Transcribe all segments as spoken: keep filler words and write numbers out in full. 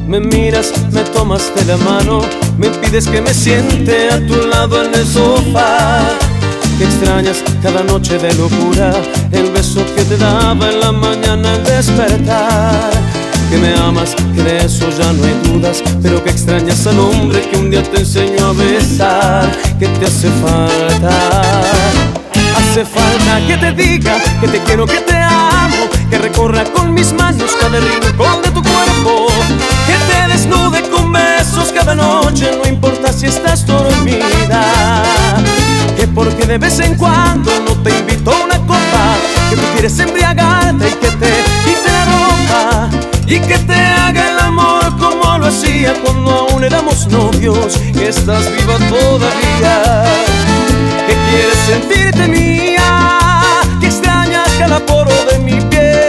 Me miras, me tomas de la mano, me pides que me siente a tu lado en el sofá. Que extrañas cada noche de locura, el beso que te daba en la mañana al despertar. Que me amas, que de eso ya no hay dudas, pero que extrañas al hombre que un día te enseñó a besar. Que te hace falta, hace falta que te diga que te quiero, que te amo, que recorra con mis manos cada rincón de tu cuerpo, que te desnude con besos cada noche, no importa si estás dormida. Que porque de vez en cuando no te invito a una copa, que tú quieres embriagarte y que te quite la ropa, y que te haga el amor como lo hacía cuando aún éramos novios. Que estás viva todavía, que quieres sentirte mía, que extrañas cada poro de mi piel.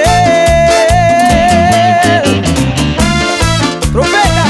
¡Trompeta!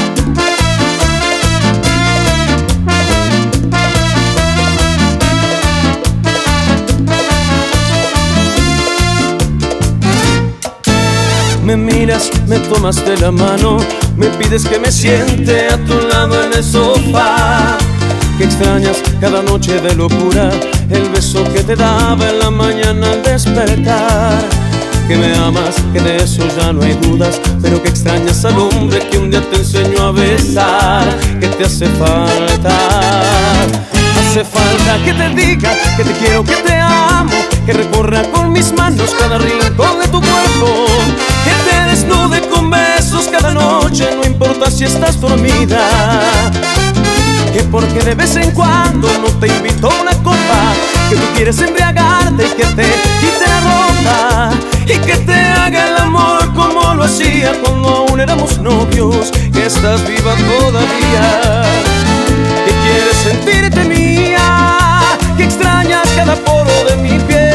Me miras, me tomas de la mano, me pides que me siente a tu lado en el sofá. Que extrañas cada noche de locura, el beso que te daba en la mañana al despertar. Que me amas, que de eso ya no hay dudas, pero que extrañas al hombre que un día te enseñó a besar. Que te hace falta, hace falta que te diga que te quiero, que te amo, que recorra con mis manos cada rincón de tu cuerpo, que te desnude con besos cada noche, no importa si estás dormida. Que porque de vez en cuando no te invito a una copa, que tú quieres embriagarte y que te quite la ropa, y que te haga el amor como lo hacía cuando aún éramos novios. Que estás viva todavía, que quieres sentirte mía, que extrañas cada poro de mi piel.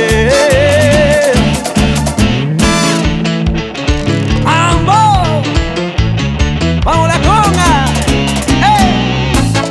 ¡Ambo! ¡Vamos la conga! ¡Ey!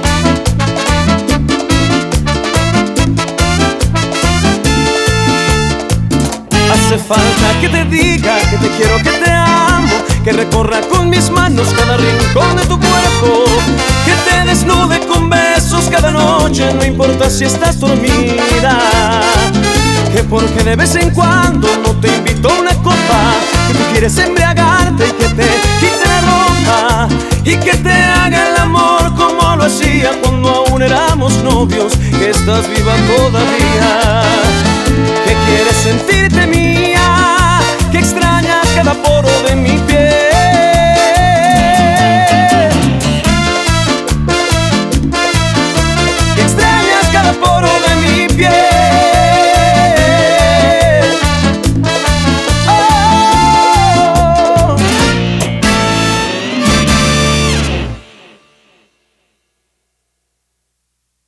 Hace falta que te diga que te quiero, que te amo, que recorra con mis manos cada rincón de tu cuerpo, que te desnude con besos cada noche, no importa si estás dormida. Que porque de vez en cuando no te invito a una copa, que tú quieres embriagarte y que te quite la ropa, y que te haga el amor como lo hacía cuando aún éramos novios. Que estás viva todavía,